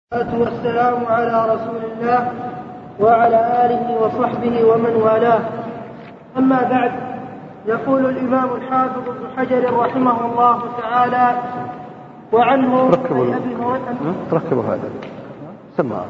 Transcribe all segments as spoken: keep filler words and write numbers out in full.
والصلاة والسلام على رسول الله وعلى آله وصحبه ومن والاه. أما بعد، يقول الإمام الحافظ ابن حجر رحمه الله تعالى وعنه تركبوا هذا سمع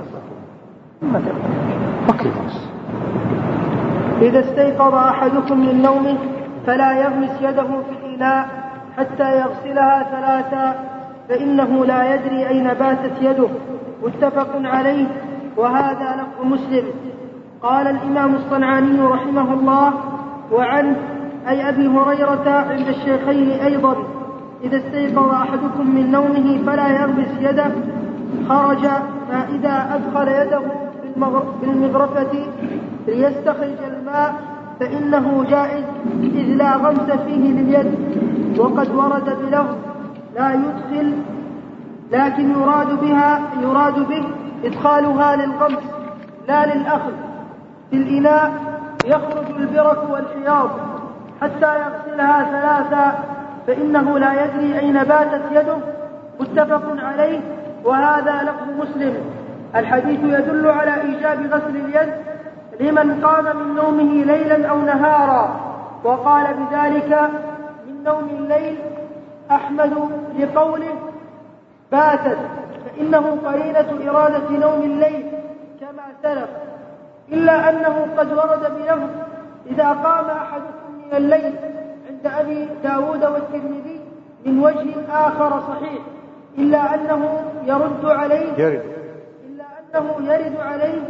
إذا استيقظ أحدكم من نومه فلا يغمس يده في الإناء حتى يغسلها ثلاثا فإنه لا يدري أين باتت يده. متفق عليه، وهذا لفظ مسلم. قال الإمام الصنعاني رحمه الله وعنه أي أبي هريرة عند الشيخين أيضا: إذا استيقظ أحدكم من نومه فلا يغمس يده، خرج فإذا أدخل يده بالمغرفة ليستخرج الماء فإنه جائز، إذ لا غمس فيه لليد. وقد ورد بلفظ لا يدخل، لكن يراد بها يراد به إدخالها للغمس لا للأخذ. في الإناء يخرج البرك والحياض حتى يغسلها ثلاثا فإنه لا يدري أين باتت يده. متفق عليه، وهذا لفظ مسلم. الحديث يدل على إيجاب غسل اليد لمن قام من نومه ليلا أو نهارا، وقال بذلك من نوم الليل أحمد لقوله باتت، فإنه قرينة إرادة نوم الليل كما سلف، إلا أنه قد ورد بلفظ إذا قام أحدكم من الليل عند أبي داود والترمذي من وجه آخر صحيح، إلا أنه يرد عليه يرد. إلا أنه يرد عليه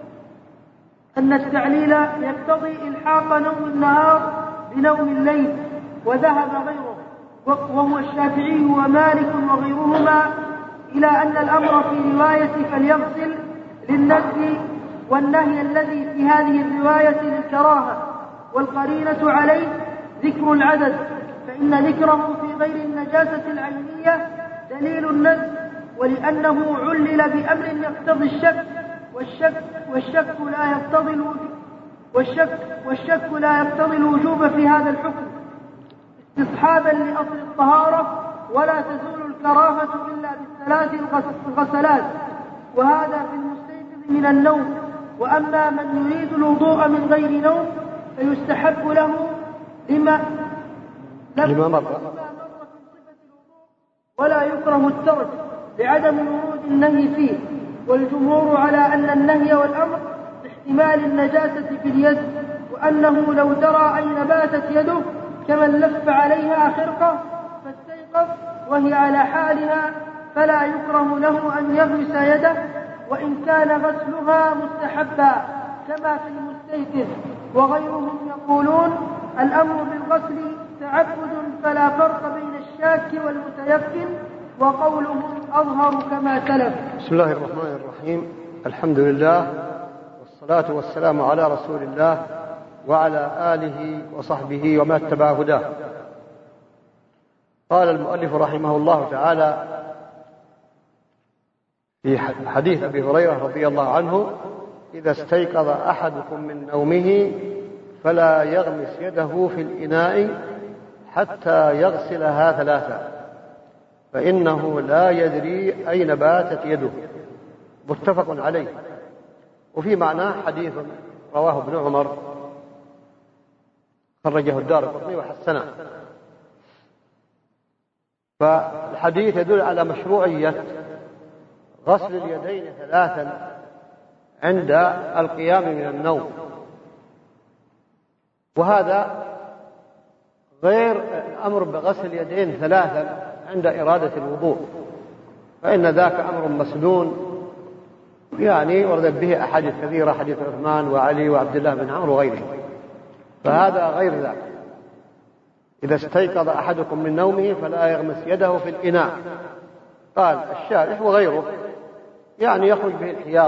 أن التعليل يقتضي إلحاق نوم النهار بنوم الليل، وذهب غيره وهو الشافعي ومالك وغيرهما إلى أن الأمر في رواية فليغسل للندب، والنهي الذي في هذه الرواية للكراهة، والقرينة عليه ذكر العدد، فإن ذكره في غير النجاسة العينية دليل الندب، ولأنه علل بأمر يقتضي الشك، والشك والشك لا يقتضي الوجوب والشك والشك لا يقتضي الوجوب في هذا الحكم استصحابا لأصل الطهارة، ولا تزول الكراهة إلا بالثلاث الغسلات، وهذا في المستيقظ من النوم. وأما من يريد الوضوء من غير نوم فيستحب له لما لما مر في صفة الوضوء، ولا يكره الترك لعدم ورود النهي فيه. والجمهور على أن النهي والأمر باحتمال النجاسة في اليد، وأنه لو درى أين باتت يده كمن لف عليها خرقة فاستيقظ وهي على حالها فلا يكره له أن يغمس يده، وإن كان غسلها مستحبا كما في المستيقظ. وغيرهم يقولون الأمر بالغسل تعبد فلا فرق بين الشاك والمتيقن، وقولهم أظهر كما تلف. بسم الله الرحمن الرحيم. الحمد لله، والصلاة والسلام على رسول الله وعلى آله وصحبه وما اتبع هداه. قال المؤلف رحمه الله تعالى في حديث أبي هريرة رضي الله عنه: إذا استيقظ أحدكم من نومه فلا يغمس يده في الإناء حتى يغسلها ثلاثا فإنه لا يدري أين باتت يده. متفق عليه. وفي معناه حديث رواه ابن عمر خرجه الدارقطني وحسنه. فالحديث يدل على مشروعية غسل اليدين ثلاثا عند القيام من النوم، وهذا غير الأمر بغسل اليدين ثلاثا عند إرادة الوضوء، فإن ذاك أمر مسنون، يعني ورد به أحاديث كثيرة، حديث عثمان وعلي وعبد الله بن عمرو وغيرهم، فهذا غير ذاك. إذا استيقظ أحدكم من نومه فلا يغمس يده في الإناء. قال الشارح وغيره يعني يخرج به الحياض،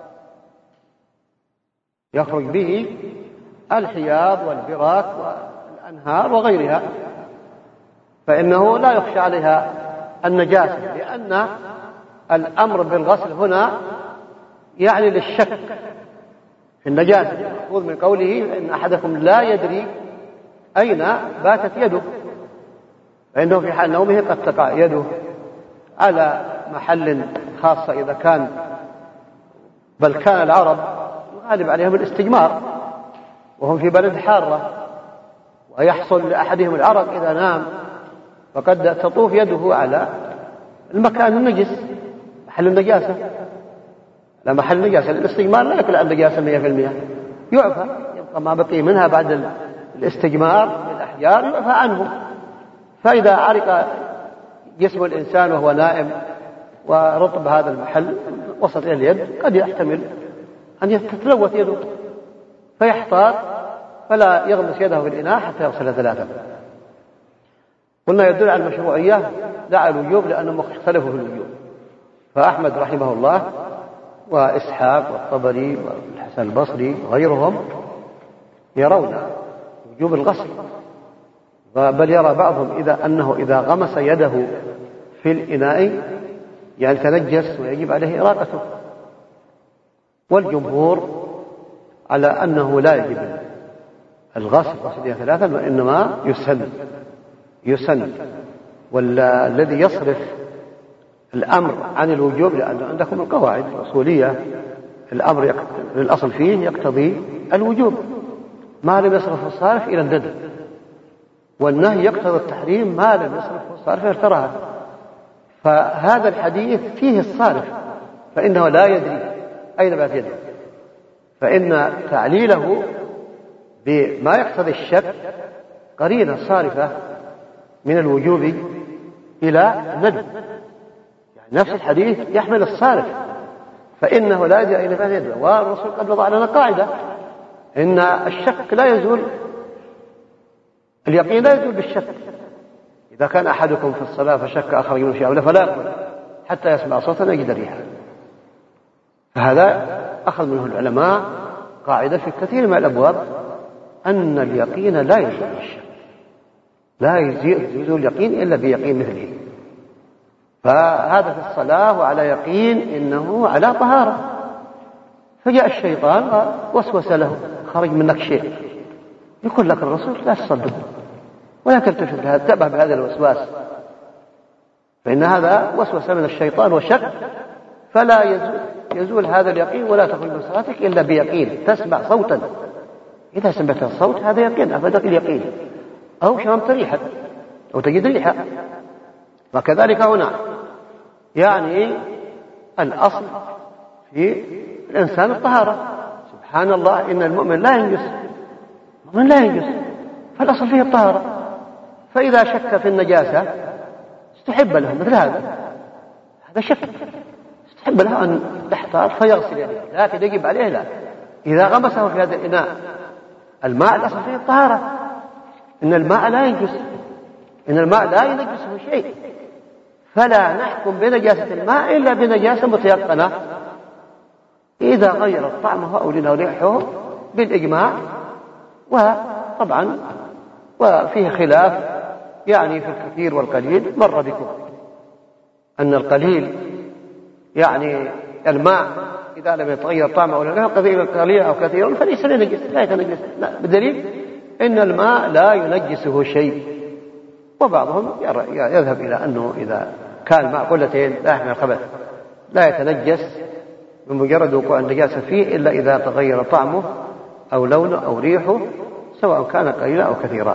يخرج به الحياض والبراك والأنهار وغيرها، فإنه لا يخشى عليها النجاسة، لأن الأمر بالغسل هنا يعني للشك في النجاسة، مأخوذ من قوله إن أحدكم لا يدري أين باتت يده، فإنه في حال نومه قد تقع يده على محل خاصة إذا كان، بل كان العرب الغالب عليهم الاستجمار وهم في بلد حارة، ويحصل لأحدهم العرق إذا نام فقد تطوف يده على المكان النجس محل النجاسة، لا محل النجاسة. الاستجمار لا يكل عن النجاسة مئة في المئة، يعفى، يبقى ما بقي منها بعد الاستجمار بالأحجار يعفى عنه. فإذا عرق جسم الإنسان وهو نائم ورطب هذا المحل وسط اليد قد يحتمل أن تتلوث يده فيحتاط فلا يغمس يده في الإناء حتى يغسل ثلاثة. قلنا يدل على المشروعية لا على الوجوب لأنهم اختلفوا في الوجوب، فأحمد رحمه الله وإسحاق والطبري والحسن البصري وغيرهم يرون وجوب الغسل، بل يرى بعضهم إذا أنه إذا غمس يده في الإناء يعني تنجس ويجب عليه إراقته، والجمهور على أنه لا يجب الغسل غسل ثلاثا وإنما يسن يسن والذي يصرف الأمر عن الوجوب لأن عندكم القواعد الأصولية الأمر الأصل فيه يقتضي الوجوب ما لم يصرف الصارف إلى الندب، والنهي يقتضي التحريم ما لم يصرف الصارف إلى الكراهة. فهذا الحديث فيه الصارف فإنه لا يدري أين بات يده، فإن تعليله بما يقتضي الشك قرينة صارفة من الوجوب إلى الندب، يعني نفس الحديث يحمل الصارف فإنه لا يدري أين بات يده. والرسول قد وضع لنا قاعدة إن الشك لا يزول، اليقين لا يزول بالشك. إذا كان أحدكم في الصلاة فشك أخرج من شيء فلا يقول حتى يسمع صوتا يجد ريحا. فهذا أخذ منه العلماء قاعدة في كثير من الأبواب أن اليقين لا يزول بالشك، لا يزول اليقين إلا بيقين مثله. فهذا في الصلاة وعلى يقين إنه على طهارة، فجاء الشيطان ووسوس له خرج منك شيء، يقول لك الرسول لا تصدق ولا تلتفت لهذا، تأبه بهذا الوسواس، فإن هذا وسوس من الشيطان وشك، فلا يزول, يزول هذا اليقين ولا تخرج من صلاتك إلا بيقين. تسمع صوتا، إذا سمعت الصوت هذا يقين أفادك اليقين، أو شممت ريحا أو تجد ريحا. وكذلك هنا يعني الأصل في الإنسان الطهارة. سبحان الله إن المؤمن لا ينجس، المؤمن لا ينجس، فالأصل فيه الطهارة. فإذا شك في النجاسة استحب له مثل هذا، هذا شك استحب له أن يحتاط فيغسل يده، لكن يجب عليه لا. إذا غمسه في هذا الإناء الماء الأصل فيه الطهارة، إن الماء لا ينجس، إن الماء لا ينجسه شيء، فلا نحكم بنجاسة الماء إلا بنجاسة متيقنة إذا غير طعمه أو لونه ريحه بالإجماع. وطبعا وفيه خلاف يعني في الكثير والقليل، مر بكم أن القليل يعني الماء إذا لم يتغير طعمه أو لونه قليل أو كثير فليس ينجس، لا يتنجس، لا، بدليل إن الماء لا ينجسه شيء. وبعضهم يذهب إلى أنه إذا كان ماء قلتين لا يحمل الخبث لا يتنجس من مجرد وقوع النجاسة فيه إلا إذا تغير طعمه أو لونه أو ريحه سواء كان قليلا أو كثيرا.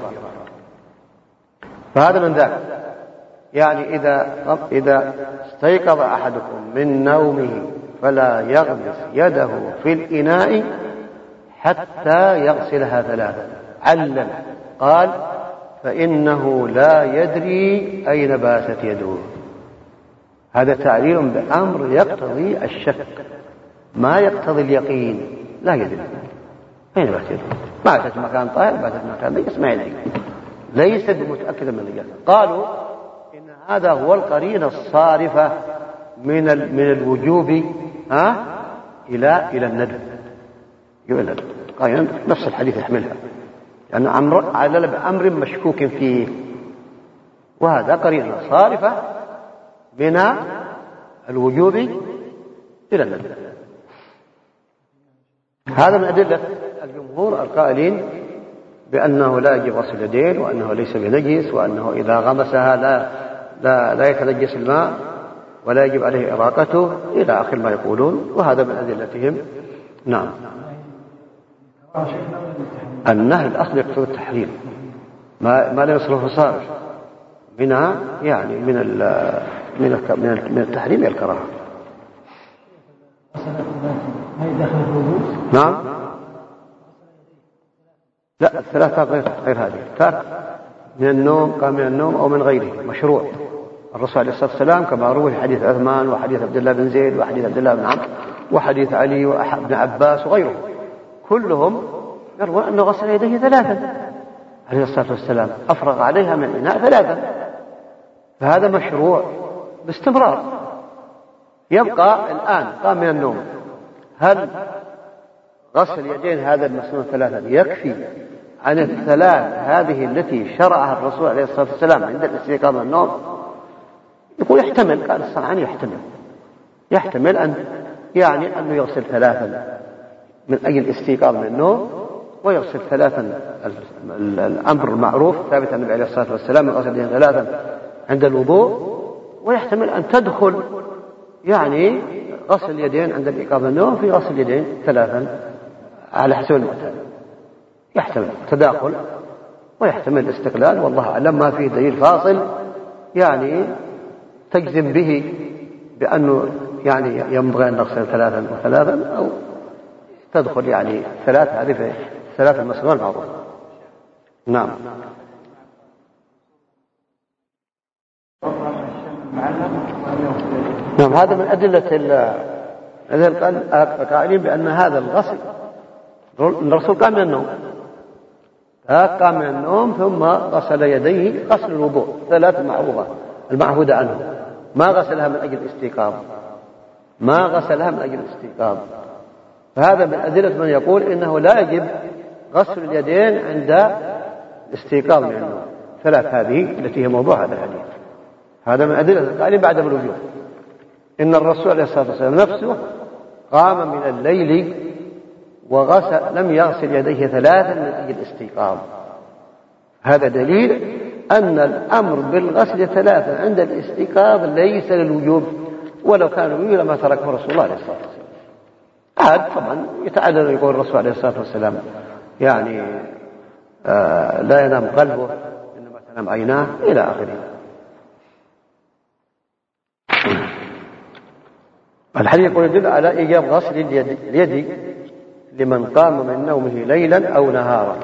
فهذا من ذلك يعني إذا إذا استيقظ أحدكم من نومه فلا يغمس يده في الإناء حتى يغسلها ثلاثا. علل قال فإنه لا يدري أين باتت يده. هذا تعليل بأمر يقتضي الشك ما يقتضي اليقين، لا يدري أين باتت يده، باتت مكان طاهر باتت مكان نجس ما يدري، ليس بمتأكد من النجاسة. قالوا إن هذا هو القرينة الصارفة من من الوجوب ها إلى إلى الندب، إلى قال نفس الحديث يحملها لأن يعني أمر علل بأمر مشكوك فيه، وهذا قرينة صارفة من الوجوب إلى الندب. هذا من أدلة الجمهور القائلين بأنه لا يجب غسل اليدين وأنه ليس بنجس وأنه إذا غمسها لا لا لا يتنجس الماء ولا يجب عليه إراقته إلى آخر ما يقولون، وهذا من أدلتهم. نعم. النهي الأصل يقتضي التحريم، ما ما لا يصرف صارف منها، يعني من ال من ال من التحريم إلى الكراهة. نعم. لا، الثلاثة غير غير هذه. ترك من النوم، قام من النوم أو من غيره مشروع. الرسول عليه الصلاة والسلام كما روي حديث عثمان وحديث عبد الله بن زيد وحديث عبد الله بن عمرو وحديث علي وابن عباس وغيرهم، كلهم يروى أنه غسل يديه ثلاثا عليه الصلاة والسلام، أفرغ عليها من الإناء ثلاثا، فهذا مشروع باستمرار. يبقى الآن قام من النوم، هل غسل يدين هذا المسنون ثلاثا يكفي عن الثلاث هذه التي شرعها الرسول عليه الصلاة والسلام عند الاستيقاظ من النوم؟ يقول يحتمل، قال الصنعاني يحتمل يحتمل أن يعني أنه يغسل ثلاثا من أجل الاستيقاظ من النوم، ويغسل ثلاثا الأمر المعروف ثابت عن النبي عليه الصلاة والسلام من غسل يدين ثلاثا عند الوضوء، ويحتمل أن تدخل يعني غسل اليدين عند الإيقاظ من النوم في غسل اليدين ثلاثا على حسب المعتاد. يحتمل تداخل ويحتمل الاستقلال، والله أعلم. ما فيه دليل فاصل يعني تجزم به بأنه يعني ينبغي أن نغسل ثلاثا وثلاثا، أو تدخل يعني ثلاث هذه في ثلاث المسنون المعروف. نعم. نعم، هذا من أدلة القائلين بأن هذا الغسل الرسول قام من النوم، قام من النوم ثم غسل يديه غسل الوضوء ثلاث معروفة المعهودة عنه، ما غسلها من أجل الاستيقاظ، ما غسلها من أجل الاستيقاظ. فهذا من أدلة من يقول إنه لا يجب غسل اليدين عند الاستيقاظ من النوم، ثلاث هذه التي هي موضوع هذا الحديث. هذا من أدلة القائلين بعدم الوجوب. إن الرسول عليه الصلاة والسلام نفسه قام من الليل وغسل لم يغسل يديه ثلاثا من أجل الاستيقاظ. هذا دليل أن الأمر بالغسل ثلاثا عند الاستيقاظ ليس للوجوب، ولو كان الوجوب لما تركه رسول الله عليه الصلاة والسلام. هذا طبعا يتعدد يقول الرسول عليه الصلاة والسلام يعني آه لا ينام قلبه إنما تنام عيناه إلى آخره. الحديث يقول يدل على إيجاب غسل اليد, اليد لمن قام من نومه ليلا أو نهارا،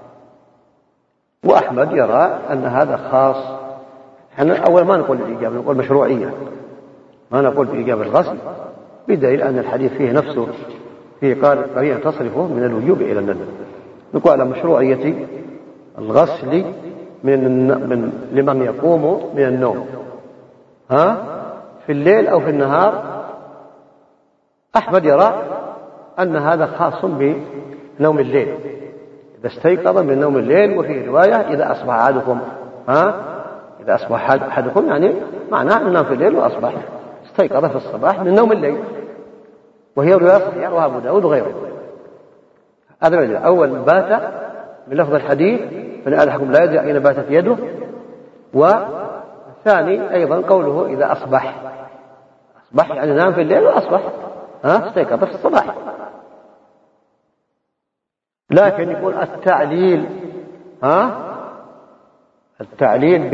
وأحمد يرى أن هذا خاص. احنا أول ما نقول الإيجاب، نقول مشروعية، ما نقول بإيجاب الغسل، بدليل أن الحديث فيه نفسه فيه قال قرينة تصرفه من الوجوب إلى الندب. نقول على مشروعية الغسل من, من لمن يقوم من النوم ها في الليل أو في النهار. أحمد يرى أن هذا خاص بنوم الليل، إذا استيقظ من نوم الليل. وفي رواية إذا أصبح أحدكم ها إذا أصبح أحدكم يعني معناه أنه في الليل وأصبح استيقظ في الصباح من نوم الليل، وهي رواية صحيحة رواه أبو داود وغيره. هذا من أول بات من لفظ الحديث فإن أحدكم لا يدري أين باتت يده، والثاني أيضا قوله إذا أصبح أصبح يعني نام في الليل وأصبح ها استيقظ في الصباح. لكن يكون التعليل ها التعليل ب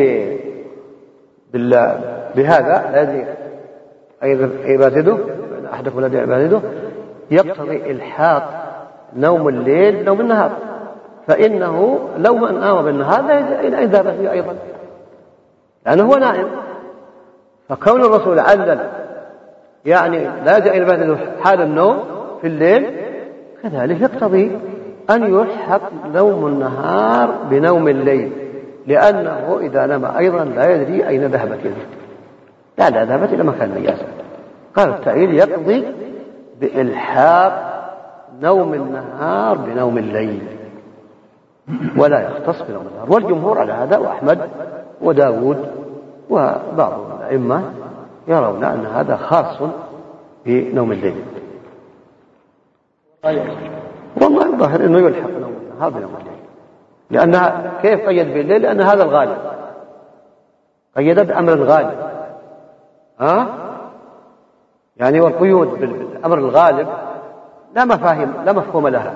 بهذا الذي أيضا عبادته أحدكم الذي عبادته يقتضي إلحاق نوم الليل نوم النهار، فإنه لو من نام بالنهار لا يذهب فيه أيضا لأنه هو نائم. فكون الرسول علل يعني لا يجعل عبادته حال النوم في الليل، كذلك يقتضي أن يلحق نوم النهار بنوم الليل، لأنه إذا نام أيضا لا يدري أين ذهبت يده، لا لا ذهبت إلى مكان نجاسة. قال التعليل يقضي بإلحاق نوم النهار بنوم الليل ولا يختص بنوم النهار، والجمهور على هذا، وأحمد وداود وبعض الأئمة يرون أن هذا خاص بنوم الليل. والله الظاهر أنه يلحق نوم النهار بنوم الليل، لأنها كيف قيد بالليل؟ لأن هذا الغالب، قيد بأمر غالب ها يعني والقيود بالأمر الغالب لا مفاهيم لا مفهوم لها.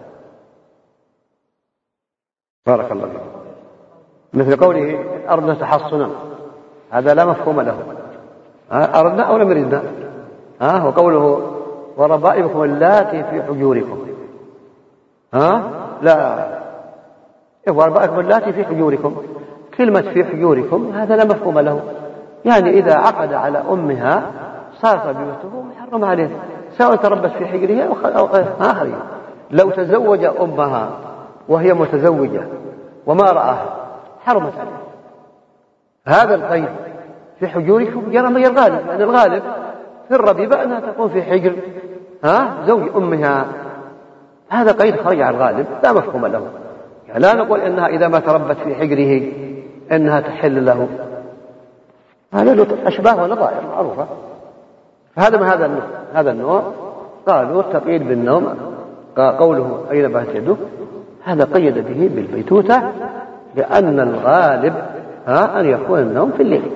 بارك الله فيك. مثل قوله أردنا تحصنا، هذا لا مفهوم له. أردنا أو لم يردنا. ها وقوله وربائبكم اللاتي في حجوركم، ها لا وربائبكم اللاتي في حجوركم، كلمة في حجوركم هذا لا مفهوم له. يعني إذا عقد على أمها صارت بيوته محرم عليه، سواء تربت في حجرها أو آخره. لو تزوج أمها وهي متزوجة وما رآها حرمت عليه. هذا القيد في حجوركم جرى من الغالب، لأن الغالب في الربيبة أنها تكون في حجر ها زوج أمها. هذا قيد خرج عن الغالب لا مفهوم له. يعني لا نقول إنها إذا ما تربت في حجره إنها تحل له، هذا له أشباه ونظائر معروفة. فهذا ما هذا النوع هذا النوع قالوا التقييد بالنوم قوله أين بات يده، هذا قيد به بالبيتوتة، لأن الغالب ها أن يكون النوم في الليل،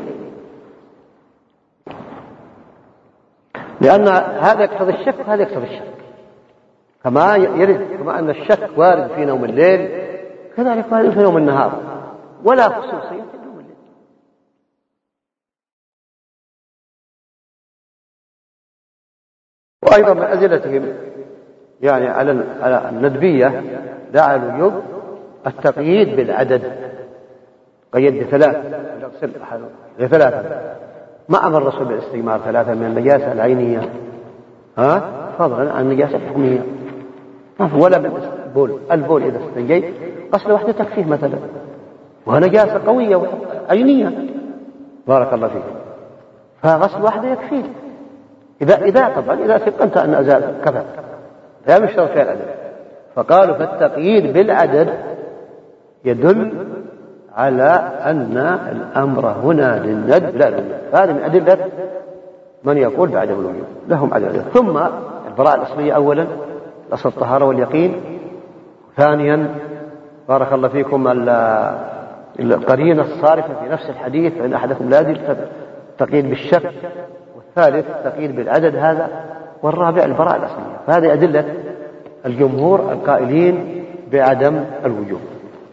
لأن هذا يقتضي الشك وهذا يقتضي الشك. كما يرد كما أن الشك وارد في نوم الليل كذلك وارد في نوم النهار، ولا خصوصية في نوم الليل. وأيضا من أدلتهم يعني على الندبية لا على الوجوب التقييد بالعدد. قيد بثلاث ثلاثة ما أمر الرسول بالاستجمار ثلاثة من النجاسة العينية ها فضلا عن النجاسة الحكمية، ولا بالبول. البول إذا استنجيت غسل واحدة تكفيه مثلا، وهي نجاسة قوية عينية بارك الله فيك، فغسل واحدة يكفيه. إذا إذا طبعا إذا ثقنت أن أزال كفى، لا يشترط فيها العدد. فقالوا فالتقييد بالعدد يدل على أن الأمر هنا للندب لا للوجوب. هذه من أدلة من يقول بعدم الوجوب، لهم عدد. ثم البراءة الأصلية أولا أصل الطهارة واليقين. ثانيا بارك الله فيكم القرينة الصارفة في نفس الحديث فإن أحدكم لا يدري التقييد بالشك. والثالث التقييد بالعدد هذا. والرابع البراءة الأصلية. فهذه أدلة الجمهور القائلين بعدم الوجوب.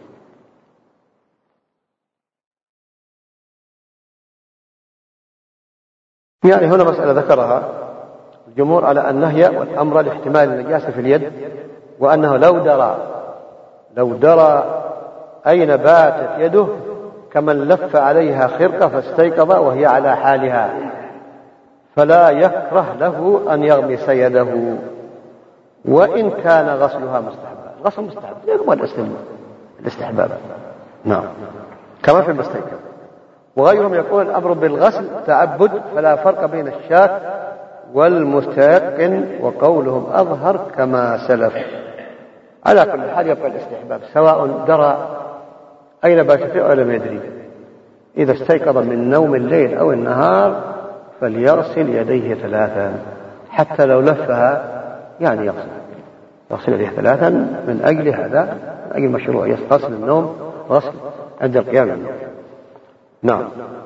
يعني هنا مسألة ذكرها الجمهور على النهي والأمر لاحتمال النجاسة في اليد، وأنه لو درى لو درى أين باتت يده كمن لف عليها خرقة فاستيقظ وهي على حالها فلا يكره له أن يغمس يده وإن كان غسلها مستحبا. الغسل مستحب يقبل الاستحباب نعم كما في المستيقظ. وغيرهم يقول الأمر بالغسل تعبد فلا فرق بين الشاك والمستيقن، وقولهم أظهر كما سلف. على كل حال يبقى الاستحباب سواء درى أين بات أو لم يدري. إذا استيقظ من نوم الليل أو النهار فليغسل يديه ثلاثا، حتى لو لفها يعني يغسل يغسل يديه ثلاثا من أجل هذا، من أجل مشروعية غسل النوم غسل عند القيام من النوم. نعم.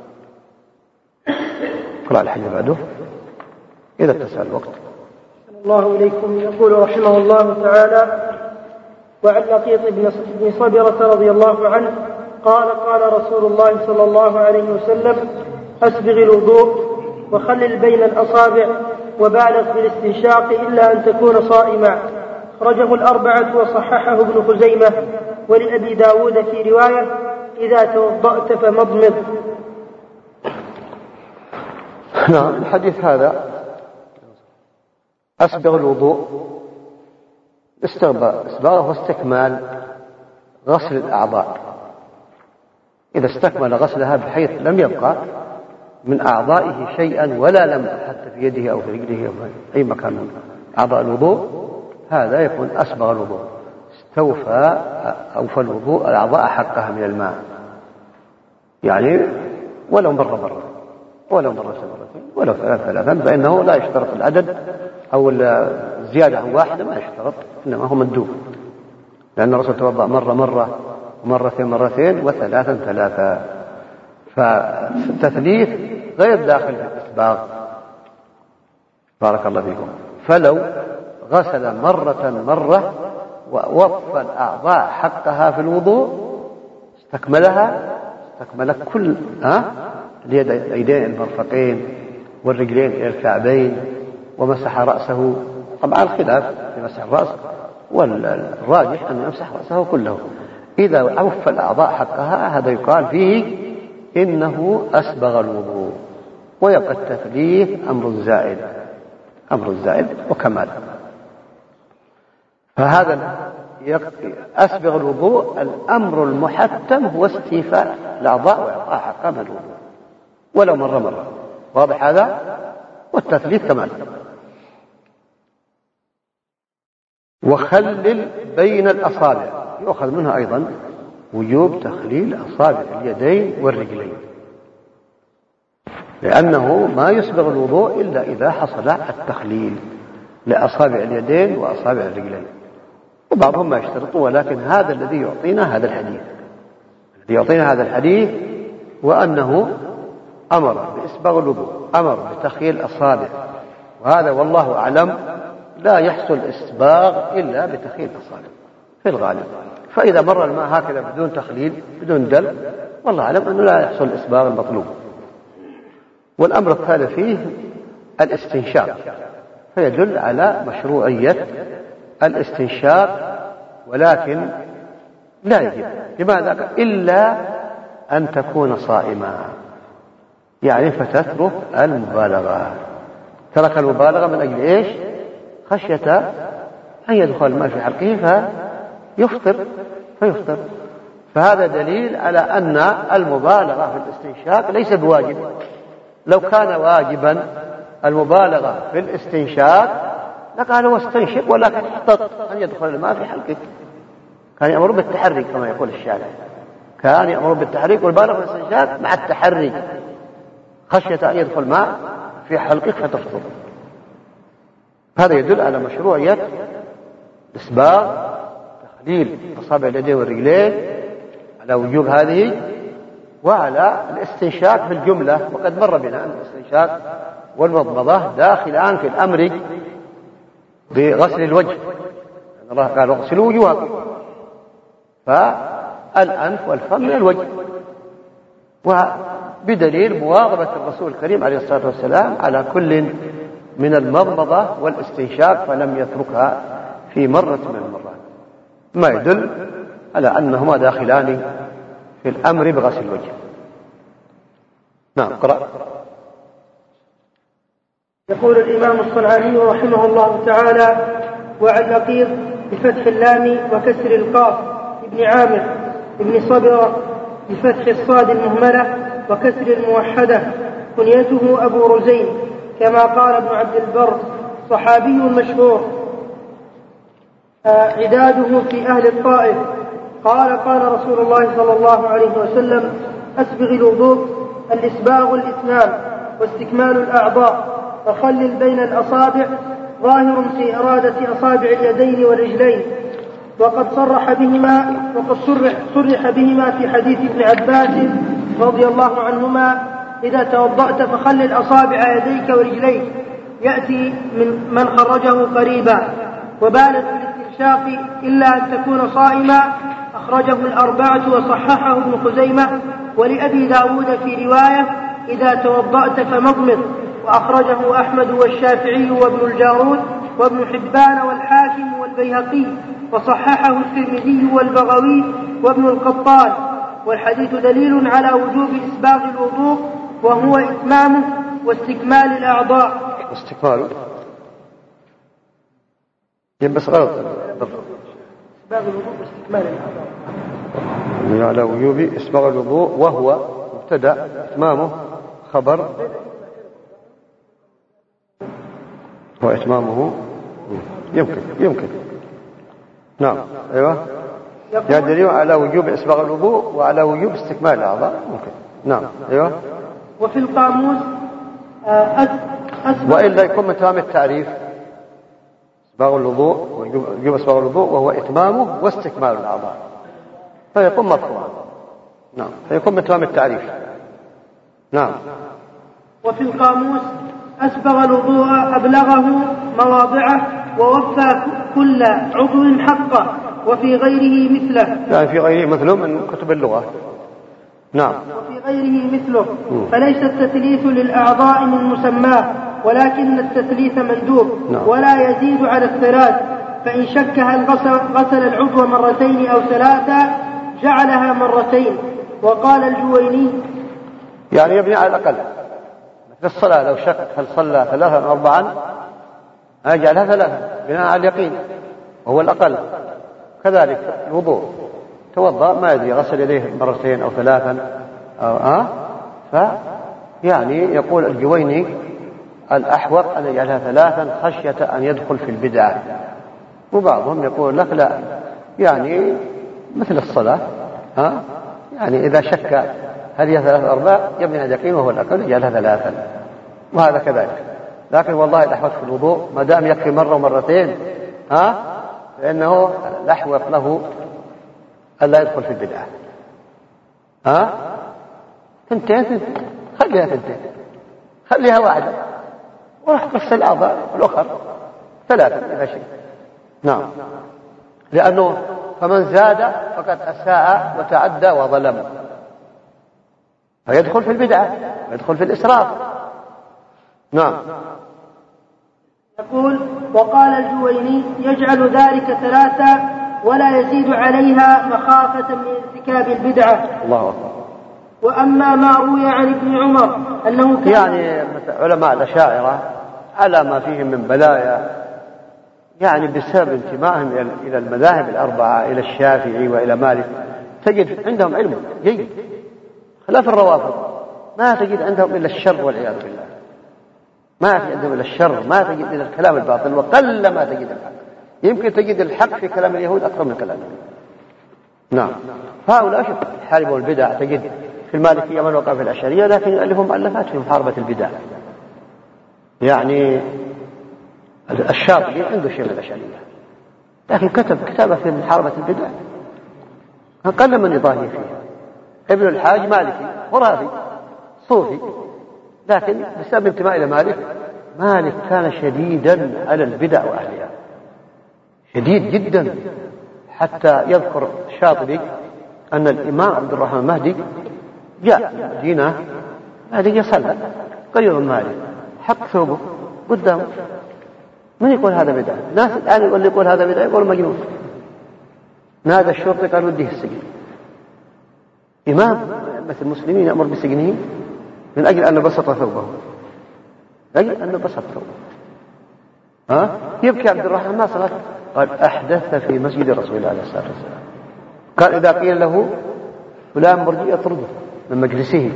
قرأ الحديث بعده إذا اتسع الوقت. الله إليكم. يقول رحمه الله تعالى: وعن لقيط بن صبرة رضي الله عنه قال: قال رسول الله صلى الله عليه وسلم: أسبغ الوضوء وخلل بين الأصابع وبالغ في الاستنشاق إلا أن تكون صائما. أخرجه الأربعة وصححه ابن خزيمة. ولأبي داود في رواية: إذا توضأت فمضمض. نعم. الحديث هذا أسبغ الوضوء إسباغه واستكمال غسل الأعضاء. إذا استكمل غسلها بحيث لم يبقى من أعضائه شيئا ولا لم حتى في يده أو في رجله أو في أي مكان من أعضاء الوضوء، هذا يكون أسبغ الوضوء، استوفى أوفى الوضوء الأعضاء حقها من الماء. يعني ولو مرة مرة ولو مرة مرتين ولو ثلاث ثلاثا، فإنه لا يشترط العدد أو الزيادة عن واحدة، ما يشترط، إنما هو مندوب، لأن الرسول توضأ مرة مرة ومرتين مرتين وثلاثا ثلاثا، فالتثليث غير داخل في الإسباغ. بارك الله فيكم. فلو غسل مرة مرة ووفى الأعضاء حقها في الوضوء استكملها، استكمل كل ها اليدين المرفقين والرجلين إلى الكعبين، ومسح رأسه. طبعا الخلاف في مسح الرأس، والراجح أن يمسح رأسه كله. إذا وفى الأعضاء حقها هذا يقال فيه إنه أسبغ الوضوء. ويبقى التثليث أمر الزائد، أمر الزائد وكمال. فهذا أسبغ الوضوء الأمر المحتم هو استيفاء الأعضاء وإعطاء حقها من الوضوء ولو مرة مرة. واضح هذا؟ والتثليث كمال. وخلل بين الأصابع، يؤخذ منها أيضا وجوب تخليل أصابع اليدين والرجلين، لأنه ما يسبغ الوضوء إلا إذا حصل التخليل لأصابع اليدين وأصابع الرجلين. وبعضهم ما يشترطوا، ولكن هذا الذي يعطينا هذا الحديث، الذي يعطينا هذا الحديث وأنه أمر بإسباغ الوضوء، أمر بتخليل الأصابع. وهذا والله أعلم لا يحصل إسباغ إلا بتخليل الأصابع في الغالب. فإذا مر الماء هكذا بدون تخليل بدون دلق، والله أعلم أنه لا يحصل الإسباغ المطلوب. والأمر الثالث فيه الاستنشاق، فيدل على مشروعية الاستنشاق، ولكن لا يجب. لماذا؟ إلا أن تكون صائما، يعني فتترك المبالغة. ترك المبالغة من أجل إيش؟ خشية أن يدخل الماء في حلقه فيفطر فيفطر فهذا دليل على أن المبالغة في الاستنشاق ليس بواجب. لو كان واجبا المبالغة في الاستنشاق لقال هو استنشق، ولكن احتط أن يدخل الماء في حلقه. كان يأمر بالتحرك كما يقول الشارع، كان يأمر بالتحريك والبالغ في الاستنشاق مع التحري خشية أن يدخل الماء في حلقك فتفطر. هذا يدل على مشروعية إسباغ تخليل أصابع اليدين والرجلين، على وجوب هذه، وعلى الاستنشاق في الجملة. وقد مر بنا أن الاستنشاق والمضمضة داخلان في الأمر بغسل الوجه، يعني الله قال اغسلوا وجوهكم، فالأنف والفم من الوجه. وبدليل مواظبة الرسول الكريم عليه الصلاة والسلام على كل من المضمضة والاستنشاق، فلم يتركها في مرة من المرات، ما يدل على أنهما داخلان في الأمر بغسل الوجه. نعم، قرأ. يقول الإمام الصنعاني رحمه الله تعالى: وعن نقيض بفتح اللام وكسر القاف ابن عامر ابن صبرة بفتح الصاد المهملة وكسر الموحدة، كنيته أبو رزين، كما قال ابن عبد البر صحابي مشهور، عداده في أهل الطائف، قال قال رسول الله صلى الله عليه وسلم: أسبغ الوضوء الإسباغ الإتمام واستكمال الأعضاء، وخلل بين الأصابع، ظاهر في إرادة أصابع اليدين والرجلين، وقد صرح بهما وقد صرح, صرح بهما في حديث ابن عباس رضي الله عنهما: إذا توضأت فخلل أصابع يديك ورجليك، يأتي من من خرجه قريبا. وبالغ في الاستنشاق إلا أن تكون صائما، أخرجه الأربعة وصححه ابن خزيمة. ولأبي داود في رواية: إذا توضأت فمضمض، وأخرجه أحمد والشافعي وابن الجارود وابن حبان والحاكم والبيهقي، وصححه الترمذي والبغوي وابن القطان. والحديث دليل على وجوب إسباغ الوضوء، وهو إتمامه واستكمال الأعضاء. استكماله بس غلط. إسباغ الوضوء واستكمال الأعضاء على وجوب إسباغ الوضوء، وهو مبتدأ، إتمامه خبر، وإتمامه يمكن يمكن نعم أيوة، يعني دليل على وجوب إسباغ الوضوء وعلى وجوب استكمال الأعضاء ممكن. نعم أيوة. وفي القاموس أسبغ، وإلا يكون من تمام التعريف إسباغ الوضوء وجوب إسباغ الوضوء وهو إتمامه واستكمال الأعضاء، فيكون مرفوعا. نعم، فيكون من تمام التعريف. نعم. وفي القاموس أسبغ الوضوء أبلغه مواضعه ووفى كل عضو حقه وفي غيره مثله. يعني في غيره مثله من كتب اللغة. نعم. وفي غيره مثله. فليس التثليث للأعضاء من مسماه ولكن التثليث مندوب. نعم. ولا يزيد على الثلاث، فإن شك هل غسل العضو مرتين أو ثلاثة جعلها مرتين. وقال الجويني يعني يبني على الأقل في الصلاة، لو شك هل صلى ثلاثا أو أربعا أجعلها ثلاثا بناء على اليقين وهو الأقل. كذلك الوضوء توضأ ما يدري غسل يديه مرتين أو ثلاثا أو آه ف يعني يقول الجويني الأحوط أن يجعلها ثلاثا خشية أن يدخل في البدعة. وبعضهم يقول لك لا، يعني مثل الصلاة ها يعني إذا شك هل هي ثلاث أرباع يبني على اليقين وهو الأقل يجعلها ثلاثا، وهذا كذلك. لكن والله الأحوط في الوضوء ما دام يكفي مرة ومرتين ها فإنه الأحوط له ألا يدخل في البدعة. ها تنتين تنتين خليها تنتين خليها واحدة وراح تغسل الأعضاء الأخر ثلاثة إذا شيء. نعم. لأنه فمن زاد فقد أساء وتعدى وظلم، فيدخل في البدعة ويدخل في الإسراف. نعم. يقول وقال الجويني يجعل ذلك ثلاثة ولا يزيد عليها مخافة من ارتكاب البدعة. الله أكبر. وأما ما روي عن ابن عمر أنه كان يعني علماء الأشاعرة على ما فيهم من بلايا يعني بسبب انتمائهم إلى المذاهب الأربعة إلى الشافعي وإلى مالك تجد عندهم علم جيد خلاف الروافض، ما تجد عندهم إلا الشر والعياذ بالله، ما تجد عندهم إلا الشر، ما تجد إلا الكلام الباطل، وقل ما تجد الحق. يمكن تجد الحق في كلام اليهود أكثر من كلامهم. نعم. هؤلاء شوف يحاربون البدع، تجد في المالكية من وقع في الأشعرية لكن يؤلفون مؤلفات في محاربة البدع. يعني الشاطبي عنده شيء من الأشعرية لكن كتب كتابة في محاربة البدع أقل من يضاهي فيها. ابن الحاج مالكي خرافي صوفي، لكن بسبب انتماء إلى مالك، مالك كان شديدا على البدع وأهلها شديد جدا، حتى يذكر الشاطبي أن الإمام عبد الرحمن المهدي جاء المدينة مهدي يصلى قريب من مالك حق ثوبه قدامه، من يقول هذا بدعة؟ ناس الآن يقول يقول هذا بدعة يقول مجنون. نادى الشرطي قال وديه السجن. إمام مثل المسلمين يأمر بسجنه من أجل أن بسط ثوبه، من أجل أن بسط ثوبه. ها يبكي عبد الرحمن ما صلت، قال أحدث في مسجد رسول الله عليه الصلاة والسلام. قال إذا قيل له فلان مرجئ اطرده من مجلسه.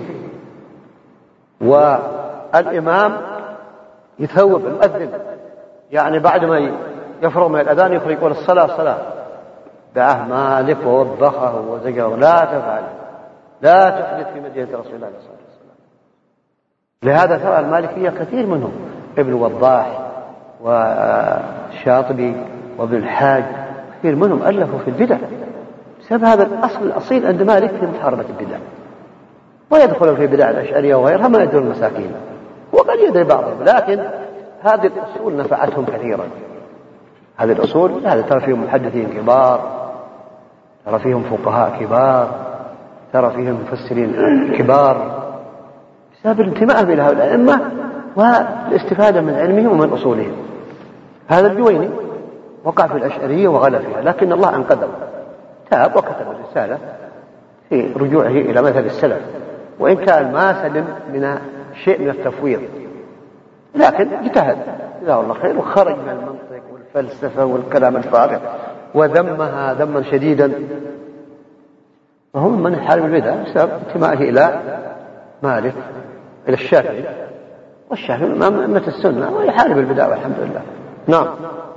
والإمام يثوب المؤذن، يعني بعد ما يفرغ من الأذان يخرج يقول الصلاة صلاة، دعاه مالك ووبخه وزجره لا تفعل لا تحدث في مدينة رسول الله صلى الله عليه وسلم. لهذا ترى المالكية كثير منهم ابن وضاح والشاطبي وابن الحاج كثير منهم ألفوا في البدع بسبب هذا الأصل الأصيل عند مالك في محاربة البدع، ويدخلوا في بدع الأشعرية وغيرها ما يدرون المساكين، وقد يدري بعضهم، لكن هذه الأصول نفعتهم كثيرا. هذه الأصول هذا ترى فيهم محدثين كبار، ترى فيهم فقهاء كبار، ترى فيهم مفسرين كبار بسبب انتمائهم إلى هؤلاء الأئمة والاستفادة من علمهم ومن أصولهم. هذا الجويني وقع في الأشعرية وغلى فيها، لكن الله أنقذه، تاب وكتب الرسالة في رجوعه إلى مذهب السلف، وإن كان ما سلم من شيء من التفويض، لكن اجتهد جزاه الله خير وخرج من المنطق والفلسفة والكلام الفارغ وذمها ذما شديدا. وهم من يحارب البدع بسبب انتمائه إلى مالك إلى الشافعي، والشافعي إمام أئمة السنة ويحارب البدع والحمد لله. نعم.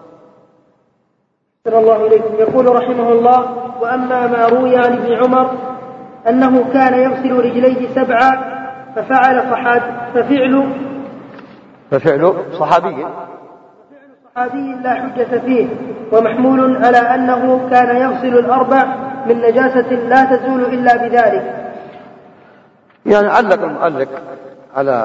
صلى الله عليكم. يقول رحمه الله وأما ما روي عن ابن عمر أنه كان يغسل رجليه سبعا ففعل صحابي ففعل ففعل صحابي صحابي لا حجة فيه، ومحمول على أنه كان يغسل الأربع من نجاسة لا تزول إلا بذلك. يعني علق المؤلف على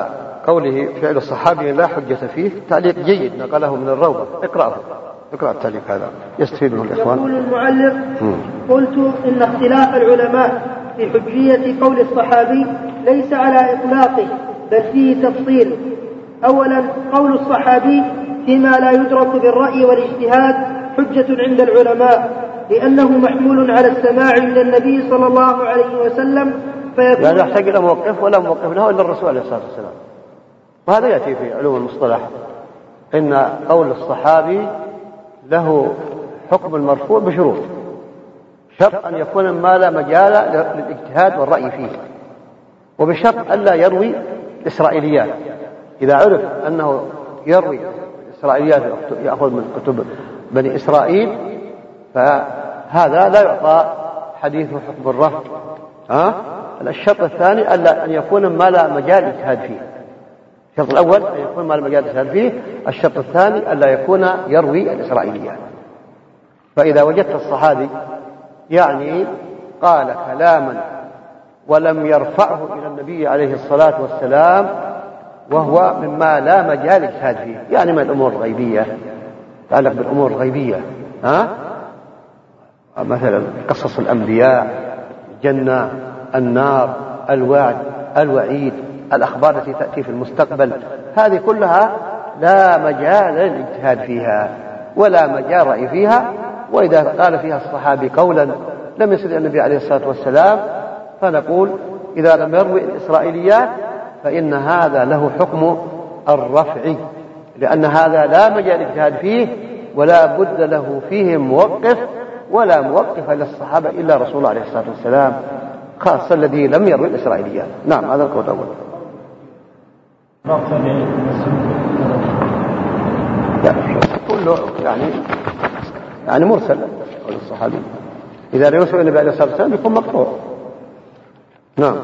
قوله فعل الصحابي لا حجة فيه تعليق جيد نقله من الروضة. اقرأه، اقرأ التعليق هذا يستفيد منه الإخوان. يقول المعلق: قلت إن اختلاف العلماء في حجية قول الصحابي ليس على إطلاقه بل فيه تفصيل. أولا، قول الصحابي فيما لا يدرك بالرأي والاجتهاد حجة عند العلماء لأنه محمول على السماع من النبي صلى الله عليه وسلم، فيكون يعني يحتاج إلى موقف ولا موقف له إلا الرسول عليه الصلاة والسلام. وهذا يأتي في علوم المصطلح إن قول الصحابي له حكم المرفوع بشروط. شرط أن يكون ما لا مجال للاجتهاد والرأي فيه، وبشرط ألا يروي الإسرائيليات. إذا عرف أنه يروي الإسرائيليات يأخذ من كتب بني إسرائيل فهذا لا يعطى حديثه حكم الرفض. ها؟ الشرط الثاني ألا أن يكون ما لا مجال اجتهاد فيه. الشرط الأول أن يكون ما لا مجال اجتهاد فيه. الشرط الثاني ألا يكون يروي الإسرائيليات. فإذا وجدت الصحابي يعني قال كلاما ولم يرفعه إلى النبي عليه الصلاة والسلام وهو مما لا مجال اجتهاد فيه، يعني من الأمور الغيبية، تعلق بالأمور الغيبية، ها؟ مثلا قصص الأنبياء، الجنة، النار، الوعد، الوعيد، الأخبار التي تأتي في المستقبل، هذه كلها لا مجال للاجتهاد فيها ولا مجال رأي فيها. وإذا قال فيها الصحابي قولا لم يصل إلى النبي عليه الصلاة والسلام فنقول إذا لم يروي الإسرائيليات فإن هذا له حكم الرفع، لأن هذا لا مجال اجتهاد فيه ولا بد له فيه موقف، ولا موقف للصحابة إلا رسول الله عليه الصلاة والسلام، خاصة الذي لم يروي الإسرائيليات. نعم، هذا القول الأول. كله يعني يعني مرسل قول الصحابي، إذا لم يوصل النبي عليه الصلاة والسلام يكون مقطوع. نعم.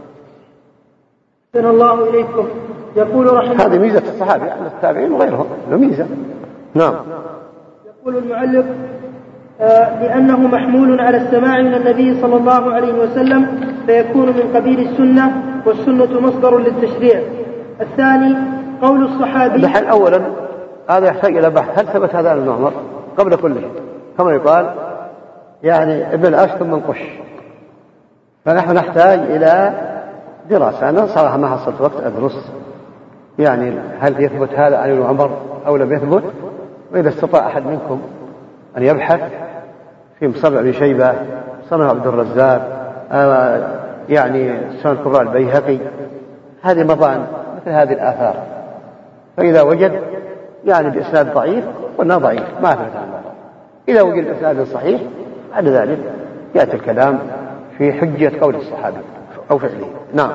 أحسن الله إليكم. يقول رحمه هذه ميزة الصحابي عن التابعين وغيرهم، له ميزة. نعم. يقول المؤلف: آه لأنه محمول على السماع من النبي صلى الله عليه وسلم فيكون من قبيل السنة، والسنة مصدر للتشريع. الثاني، قول الصحابي. الحين أولا هذا يحتاج إلى بحث، هل ثبت هذا عن عمر قبل كل شيء؟ كما يقال يعني ابن العش ثم انقش. فنحن نحتاج إلى دراسة. أنا صراحة ما حصلت وقت أدرس يعني هل يثبت هذا عن ابن عمر أو لم يثبت. وإذا استطاع أحد منكم أن يبحث في مصنف ابن شيبة، مصنف عبد الرزاق، يعني سنن الكبرى البيهقي، هذه مضان مثل هذه الآثار، فإذا وجد يعني بإسناد ضعيف قلنا ضعيف ما ثبت عن عمر. إذا وجد بإسناد صحيح بعد ذلك يأتي الكلام في حجة قول الصحابي أو فعله. نعم.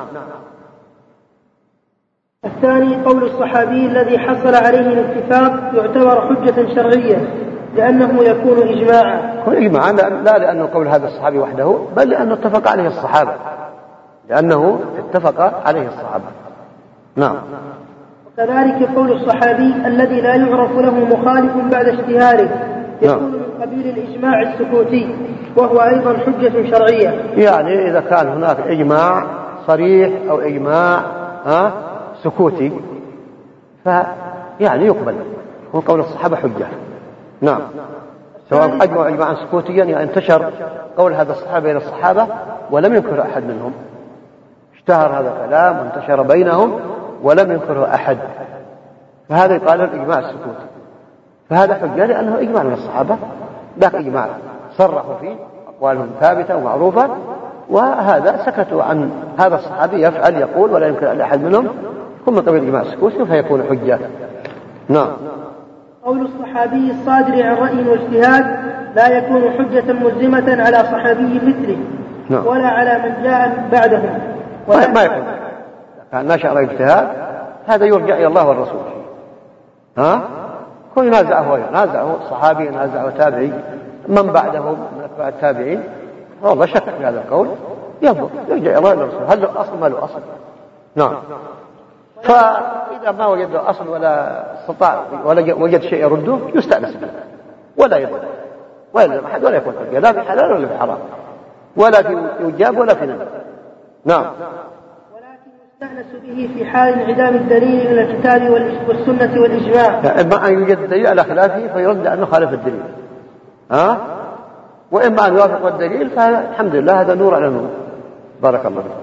الثاني، قول الصحابي الذي حصل عليه الاتفاق يعتبر حجة شرعية لأنه يكون إجماعا. يكون إجماعا لا لأنه قول هذا الصحابي وحده، بل لأنه اتفق عليه الصحابة، لأنه اتفق عليه الصحابة. نعم. وكذلك قول الصحابي الذي لا يعرف له مخالف بعد اشتهاره يكون من قبيل الإجماع السكوتي، وهو أيضا حجة شرعية. يعني إذا كان هناك إجماع صريح أو إجماع ها سكوتي فيعني يقبل، هو قول الصحابة حجة. نعم. سواء أجمع إجماعا سكوتيا يعني انتشر قول هذا الصحابة بين الصحابة ولم ينكر أحد منهم، اشتهر هذا الكلام وانتشر بينهم ولم ينكره أحد، فهذا يقال الإجماع السكوتي، فهذا حجة لأنه إجماع من الصحابة، ذاك إجماع صرحوا فيه أقوالهم ثابتة ومعروفة، وهذا سكتوا عن هذا الصحابي يفعل يقول ولا ينكر لأحد منهم، يكون من قبيل الإجماع السكوتي فيكون حجة. نعم. قول الصحابي الصادر عن رأي واجتهاد لا يكون حجة ملزمة على صحابي مثله. نعم. ولا على من جاء بعدهم. ما يكون كان نشأ رأي اجتهاد هذا يرجع إلى الله والرسول. ها؟ كل ينازعه ينازعه صحابي ينازعه تابعي من بعدهم من أتباع التابعين، والله شك في هذا القول ينظر يرجع إلى الله والرسول، هل له أصل ما له أصل. نعم. فإذا ما وجد له أصل ولا استطاع ولا وجد شيء يرده يستأنس به ولا يضر ولا يلزم أحد ولا يكون حجة لا في حلال ولا في حرام ولا في إيجاب ولا في ندب. نعم. ولكن يستأنس به في حال انعدام الدليل من الكتاب والسنة والإجماع. يعني إما أن يوجد الدليل على خلافه فيرد أنه خالف الدليل، ها؟ وإما أن يوافق الدليل فالحمد لله هذا نور على نور، بارك الله فيك.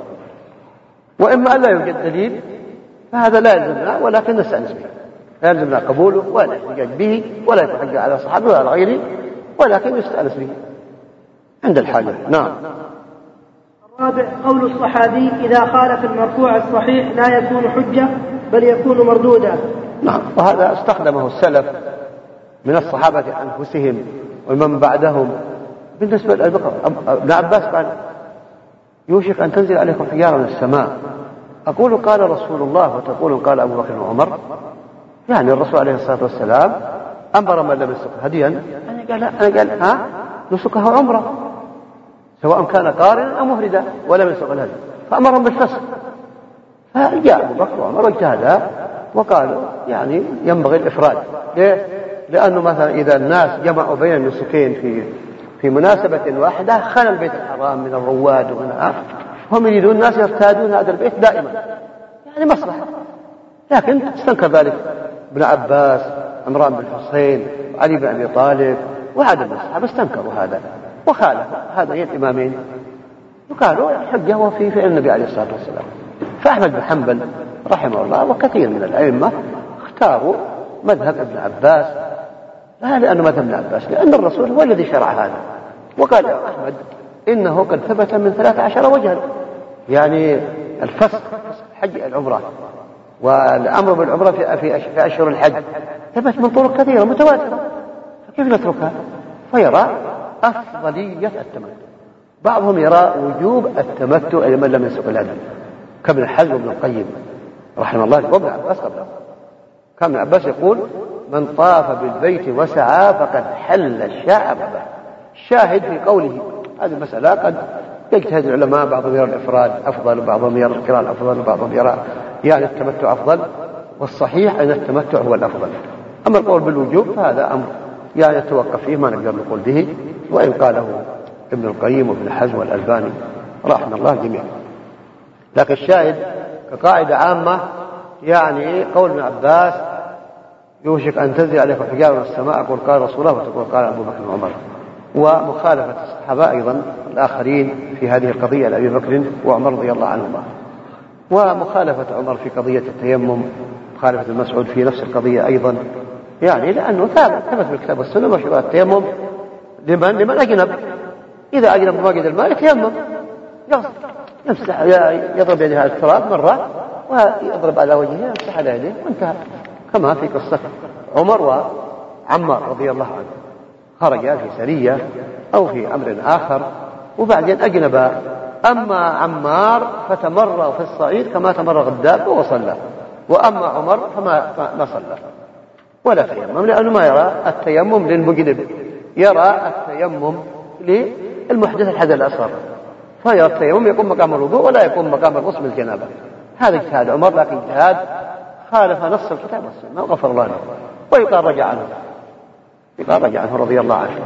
وإما أن لا يوجد دليل فهذا لا يلزمنا ولكن نستأنس به، لا يلزمنا قبوله ولا يحتج به ولا يتحجى على صحابه ولا على غيره، ولكن يستأنس به عند الحاجة. نعم. الرابع قول الصحابي إذا خالف المرفوع الصحيح لا يكون حجة بل يكون مردودا. نعم، وهذا استخدمه السلف من الصحابة أنفسهم ومن بعدهم. بالنسبة لأبي بكر ابن عباس قال يوشك أن تنزل عليكم حجارة من السماء، أقول قال رسول الله وتقول قال أبو بكر وعمر. يعني الرسول عليه الصلاة والسلام أمر من لم يسق هديا أنا قال أنا قال ها نسكه عمره سواء كان قارنا أو مفردا ولم يسق الهدي، فأمرهم بالفسق. فجاء أبو بكر وعمر واجتهدا وقالوا يعني ينبغي الإفراد. ليه؟ لأنه مثلا إذا الناس جمعوا بين النسكين في في مناسبة واحدة خلى البيت الحرام من الرواد ومن آخر، هم يريدون الناس يرتادون هذا البيت دائما، يعني مصلحة. لكن استنكر ذلك ابن عباس، عمران بن حسين، علي بن أبي طالب وعدد من الصحابة استنكروا هذا وخالفوا هذين الإمامين، وقالوا الحجة هو في فعل النبي عليه الصلاة والسلام. فأحمد بن حنبل رحمه الله وكثير من الأئمة اختاروا مذهب ابن عباس، لا لأنه مذهب ابن عباس، لأن الرسول هو الذي شرع هذا. وقال أحمد إنه قد ثبت من ثلاث عشر وجها، يعني الفسخ حج العمرة والأمر بالعمرة في في أشهر الحج ثبت من طرق كثيرة متواترة، فكيف نتركها؟ فيرى أفضلية التمتع. بعضهم يرى وجوب التمتع لمن لم يسق الهدي كابن الحزم وابن القيم رحمه الله وابن عباس قبله. كان ابن عباس يقول من طاف بالبيت وسعى فقد حل الشعب. الشاهد في قوله هذه المسألة قد يجتهد العلماء، بعضهم يرى الإفراد أفضل وبعضهم يرى القران أفضل وبعضهم يرى يعني التمتع أفضل، والصحيح أن التمتع هو الأفضل. أما القول بالوجوب فهذا أمر يعني يتوقف فيه ما نقدر نقول به، وإن قاله ابن القيم وابن حزم والألباني رحمه الله جميعا. لكن الشاهد كقاعدة عامة يعني قول ابن عباس يوشك أن تنزل عليكم حجارة من السماء أقول قال رسول الله وتقول قال أبو بكر وعمر، ومخالفة الصحابة أيضا الآخرين في هذه القضية لأبي بكر وعمر رضي الله عنهما، ومخالفة عمر في قضية التيمم، مخالفة المسعود في نفس القضية أيضا، يعني لأنه ثابت ثبت بالكتاب والسنة مشروع التيمم لمن لمن أجنب، إذا أجنب ما قدر الماء يتيمم يمسح يضرب يده على التراب مرة ويضرب على وجهه يمسح على يده وانتهى، كما في قصة عمر وعمار رضي الله عنه خرجا في سرية أو في أمر آخر وبعدين أجنبا. أما عمار فتمر في الصعيد كما تمرغ الدابة وصلى، وأما عمر فما ما صلى ولا تيمم، لأنه ما يرى التيمم للمجنب، يرى التيمم للمحدث الحدث الأصغر، فيرى التيمم يكون مقام الوضوء ولا يكون مقام الغسل من الجنابة. هذا اجتهاد عمر، لكن اجتهاد خالف نص الكتاب والسنة وغفر الله له، ويقال رجع عنه، يقال رجع عنه رضي الله عنه.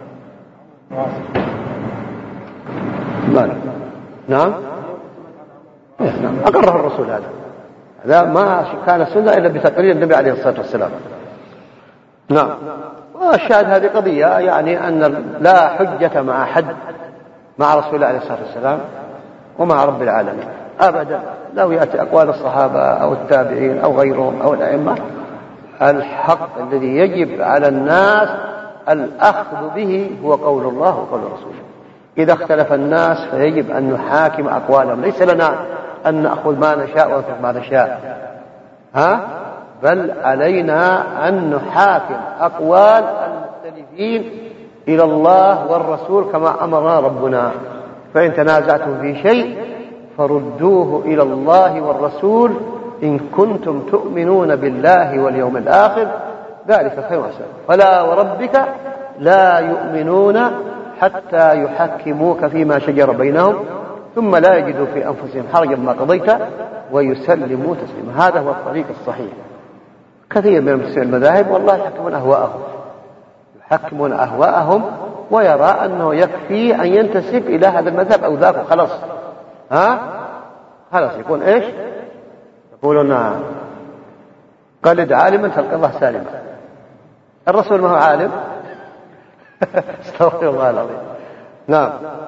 نعم نعم أقره الرسول هذا، هذا ما كان سنة إلا بتقرير النبي عليه الصلاة والسلام. نعم. والشاهد هذه قضية يعني أن لا حجة مع أحد مع رسول الله عليه الصلاة والسلام ومع رب العالمين أبدا. لو يأتي أقوال الصحابة أو التابعين أو غيرهم أو الأئمة، الحق الذي يجب على الناس الأخذ به هو قول الله وقول رسوله. إذا اختلف الناس فيجب أن نحاكم أقوالهم، ليس لنا أن نأخذ ما نشاء ونترك ما نشاء، ها؟ بل علينا أن نحاكم أقوال المختلفين إلى الله والرسول كما أمرنا ربنا. فإن تنازعتم في شيء فردوه إلى الله والرسول إن كنتم تؤمنون بالله واليوم الآخر ذلك خير وأحسن. فلا وربك لا يؤمنون حتى يحكموك فيما شجر بينهم ثم لا يجدوا في أنفسهم حرجا ما قضيت ويسلموا تسليما. هذا هو الطريق الصحيح. كثير من المذاهب والله يحكمون أهواءهم يحكمون أهواءهم ويرى أنه يكفي أن ينتسب إلى هذا المذهب أو ذاك خلاص، ها خلاص يكون إيش يقولون قلد عالما تلقى الله سالما. الرسول ما هو عالم. استغفر الله العظيم. نعم.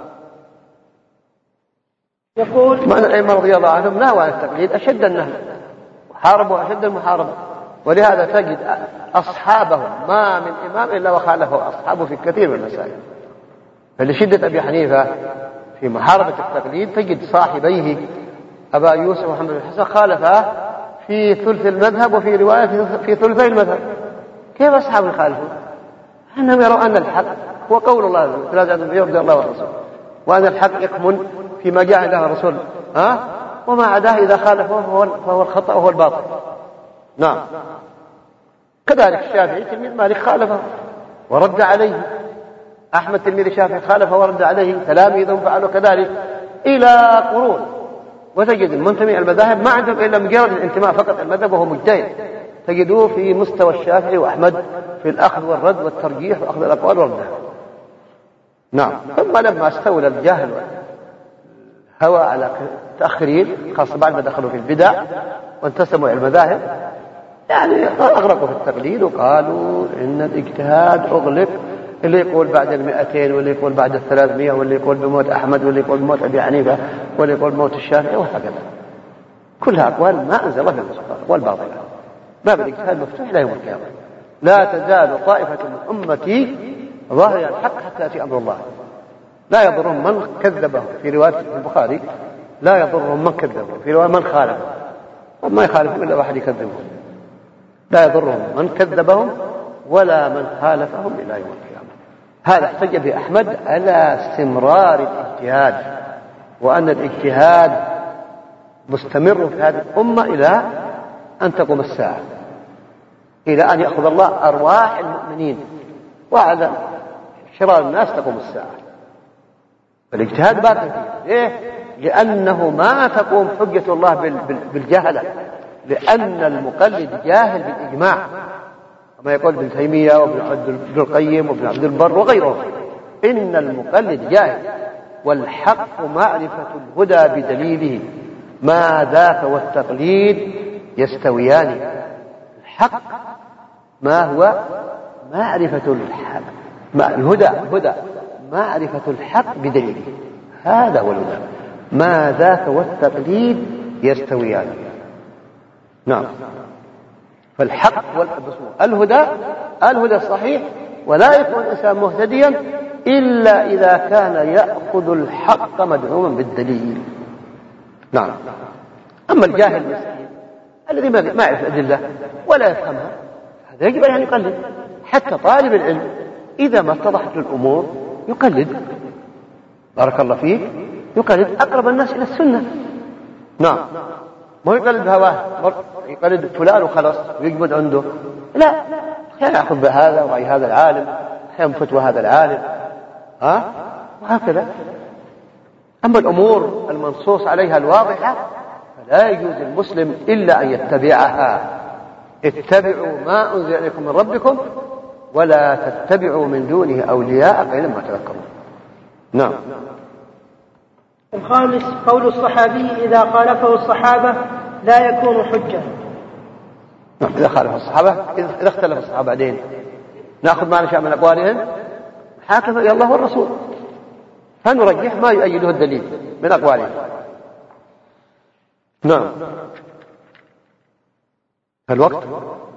يقول من الأئمة رضي الله عنهم نهوا عن التقليد أشد النهي، وحاربوا أشد المحاربة، ولهذا تجد أصحابهم ما من إمام إلا وخالفه أصحابه في كثير من المسائل. فلشدة أبي حنيفة في محاربة التقليد تجد صاحبيه أبا يوسف ومحمد بن الحسن خالفاه في ثلث المذهب، وفي رواية في ثلثي المذهب. كيف أصحاب يخالفون؟ أنهم يرون أن الحق هو قول الله تنازعتم فيه رضي الله والرسول، وأن الحق يكمن فيما جاء عنده الرسول، ها؟ وما عداه إذا خالفه فهو الخطأ وهو الباطل. نعم. كذلك الشافعي تلميذ مالك خالفه ورد عليه، أحمد تلميذ الشافعي خالفه ورد عليه، تلاميذهم فعلوا كذلك إلى قرون. وتجد المنتمي المذاهب ما عندهم إلا مجرد الانتماء فقط المذهب وهو مجتهد، تجدوه في مستوى الشافعي وأحمد في الأخذ والرد والترجيح وأخذ الأقوال والردها. نعم. ثم لما استولى الجهل والهوى على التأخرين، خاصة بعد ما دخلوا في البدع وانتسموا إلى المذاهب، يعني أغرقوا في التقليد وقالوا إن الاجتهاد أغلق، اللي يقول بعد المئتين واللي يقول بعد الثلاثمائة واللي يقول بموت أحمد واللي يقول بموت أبي حنيفة واللي يقول بموت الشافعي وهكذا. كلها أقوال ما أنزل الله من السلطان والباطلة. باب الاجتهاد مفتوح إلى يوم القيامة. لا تزال طائفة من أمتي ظاهرة الحق حتى يأتي أمر الله. لا يضرهم من كذبه، في رواية البخاري لا يضرهم من كذبه، في رواية من خالفه، وما يخالفهم إلا واحد يكذبهم. لا يضرهم من كذبهم ولا من خالفهم إلى يوم القيامة. هذا احتج به أحمد على استمرار الاجتهاد، وأن الاجتهاد مستمر في هذه الأمة إلى أن تقوم الساعة، إلى أن يأخذ الله أرواح المؤمنين، وعلى شرار الناس تقوم الساعة. فالاجتهاد باقي. ليه؟ لأنه ما تقوم حجة الله بالجهلة، لأن المقلد جاهل بالإجماع، كما يقول ابن تيمية وابن عبد القيم وابن عبد البر وغيرهم. إن المقلد جاهل، والحق معرفة الهدى بدليله، ما ذاك والتقليد يستويان. الحق ما هو؟ معرفة الحق، الهدى هدى معرفة الحق بدليله، هذا هو الهدى. ما ذاك والتقليد يستويان. نعم. فالحق والهدى، الهدى الصحيح، ولا يكون الإنسان مهتديا إلا إذا كان يأخذ الحق مدعوما بالدليل. نعم. أما الجاهل المسكين الذي ما يعرف الأدلة ولا يفهمها، هذا يجب أن يقلد. حتى طالب العلم إذا ما اتضحت الأمور يقلد، بارك الله فيك، يقلد أقرب الناس إلى السنة. نعم. ما يقلد بهواه، يقلد فلان وخلاص ويجمد عنده، لا، يأخذ بهذا ورأي هذا العالم، ينفت وهذا العالم، ها، وهكذا. أما الأمور المنصوص عليها الواضحة فلا يجوز المسلم إلا أن يتبعها. اتبعوا ما أنزل إليكم من ربكم ولا تتبعوا من دونه أولياء قليلا ما تذكرون. نعم. الخامس قول الصحابي إذا خالفه الصحابة لا يكون حجة. نعم. إذا خالف الصحابة، إذا اختلف الصحابة بعدين نأخذ ما نشاء من أقوالهم حاكم إلى الله والرسول، فنرجح ما يؤيده الدليل من أقوالهم. نعم. الوقت